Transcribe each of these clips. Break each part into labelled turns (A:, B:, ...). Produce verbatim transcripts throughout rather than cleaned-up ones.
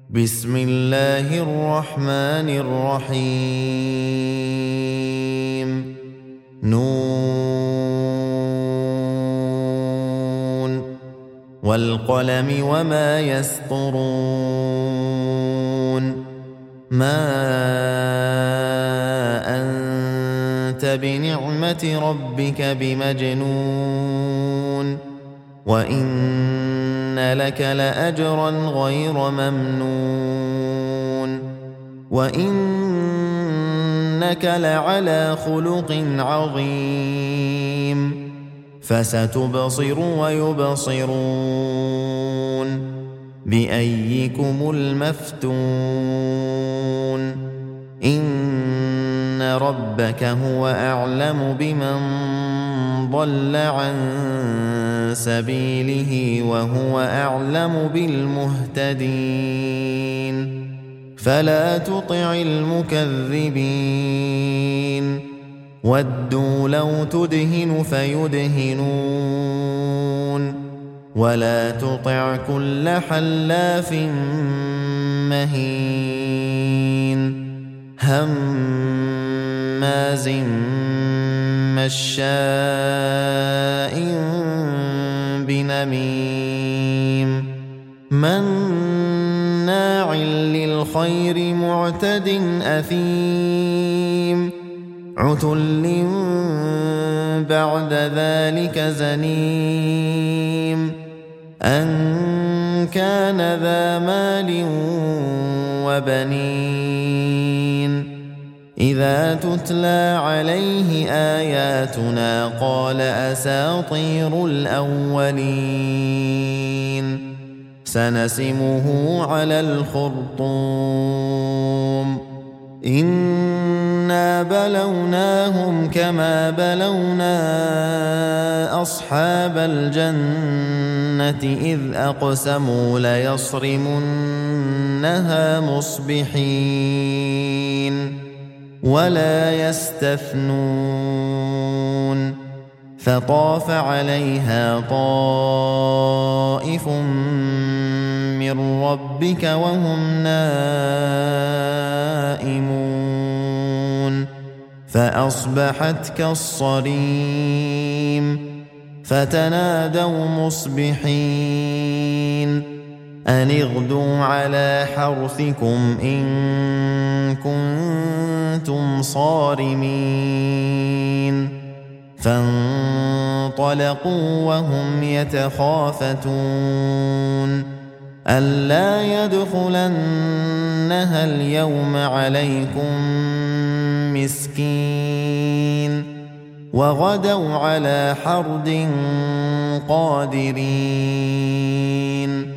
A: بسم الله الرحمن الرحيم نون والقلم وما يسطرون ما أنت بنعمة ربك بمجنون وإن لك لأجرا غير ممنون وإنك لعلى خلق عظيم فستبصر ويبصرون بأيكم المفتون إن ربك هو أعلم بمن ضل عن سبيله وهو أعلم بالمهتدين فلا تطع المكذبين ودوا لو تدهن فيدهنون ولا تطع كل حلاف مهين هماز مشاء بنميم مناع للخير معتد أثيم عتل بعد ذلك زنيم أن كان ذا مال وبنين إذا تتلى عليه آياتنا قال أساطير الأولين سنسمه على الخرطوم إنا بلوناهم كما بلونا أصحاب الجنة إذ أقسموا ليصرمنها مصبحين ولا يستثنون فطاف عليها طائف من ربك وهم نائمون فأصبحت كالصريم فتنادوا مصبحين أن اغدوا على حرثكم إن كنتم صارمين فانطلقوا وهم يتخافتون ألا يدخلنها اليوم عليكم مسكين وغدوا على حرد قادرين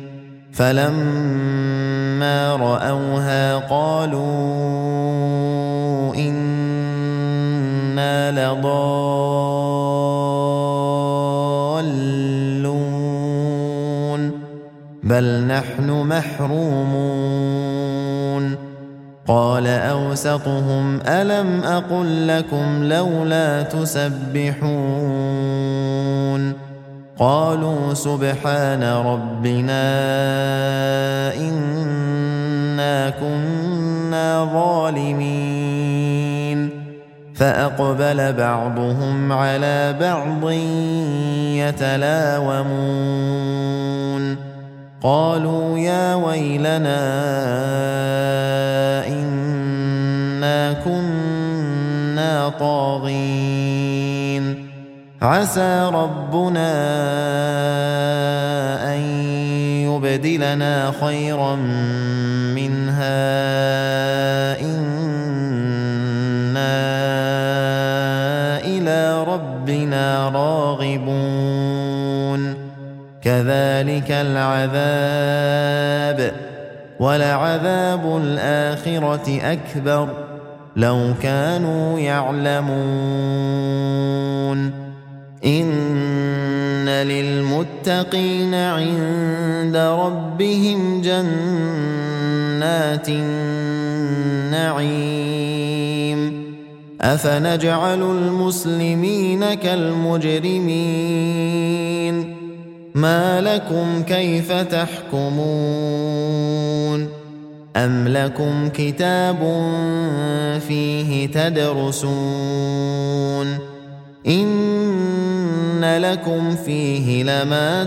A: فلما رأوها قالوا إنا لضالون بل نحن محرومون قال أوسطهم ألم أقل لكم لولا تسبحون قالوا سبحان ربنا إنا كنا ظالمين فأقبل بعضهم على بعض يتلاومون قالوا يا ويلنا إنا كنا طاغين عسى ربنا أن يبدلنا خيرا منها إنا إلى ربنا راغبون كذلك العذاب ولعذاب الآخرة أكبر لو كانوا يعلمون إن للمتقين عند ربهم جنات النعيم أفنجعل المسلمين كالمجرمين ما لكم كيف تحكمون أم لكم كتاب فيه تدرسون إن لكم فيه لما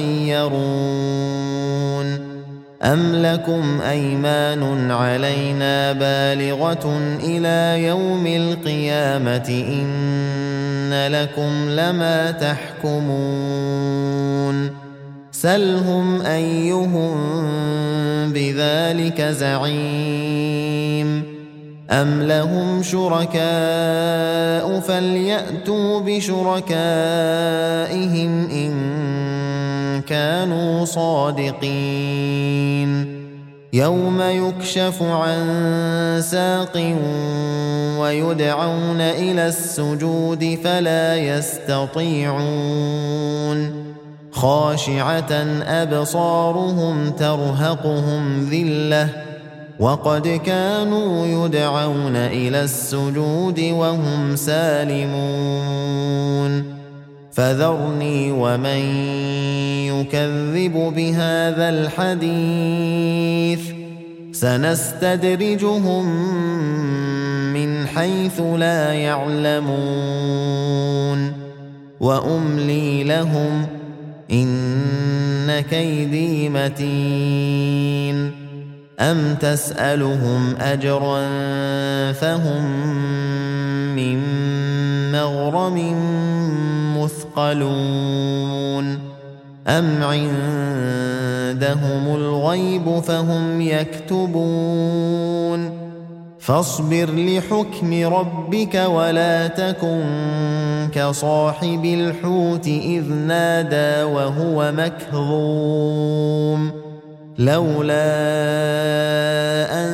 A: تخيرون أم لكم أيمان علينا بالغة إلى يوم القيامة إن لكم لما تحكمون سلهم أيهم بذلك زعيم أم لهم شركاء فليأتوا بشركائهم إن كانوا صادقين يوم يكشف عن ساق ويدعون إلى السجود فلا يستطيعون خاشعة أبصارهم ترهقهم ذلة وقد كانوا يدعون إلى السجود وهم سالمون فذرني ومن يكذب بهذا الحديث سنستدرجهم من حيث لا يعلمون وأملي لهم إن كيدي متين أم تسألهم أجرا فهم من مغرم مثقلون أم عندهم الغيب فهم يكتبون فاصبر لحكم ربك ولا تكن كصاحب الحوت إذ نادى وهو مكظوم لولا أن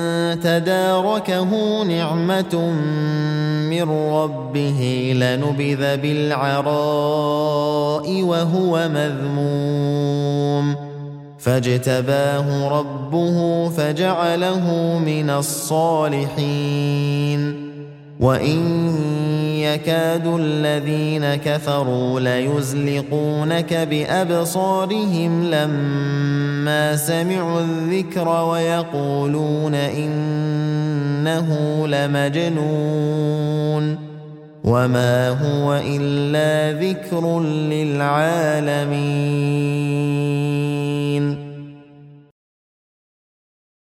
A: تداركه نعمة من ربه لنبذ بالعراء وهو مذموم فاجتباه ربه فجعله من الصالحين وإن يكاد الذين كفروا ليزلقونك بأبصارهم لما سمعوا الذكر ويقولون إنه لمجنون وما هو إلا ذكر للعالمين.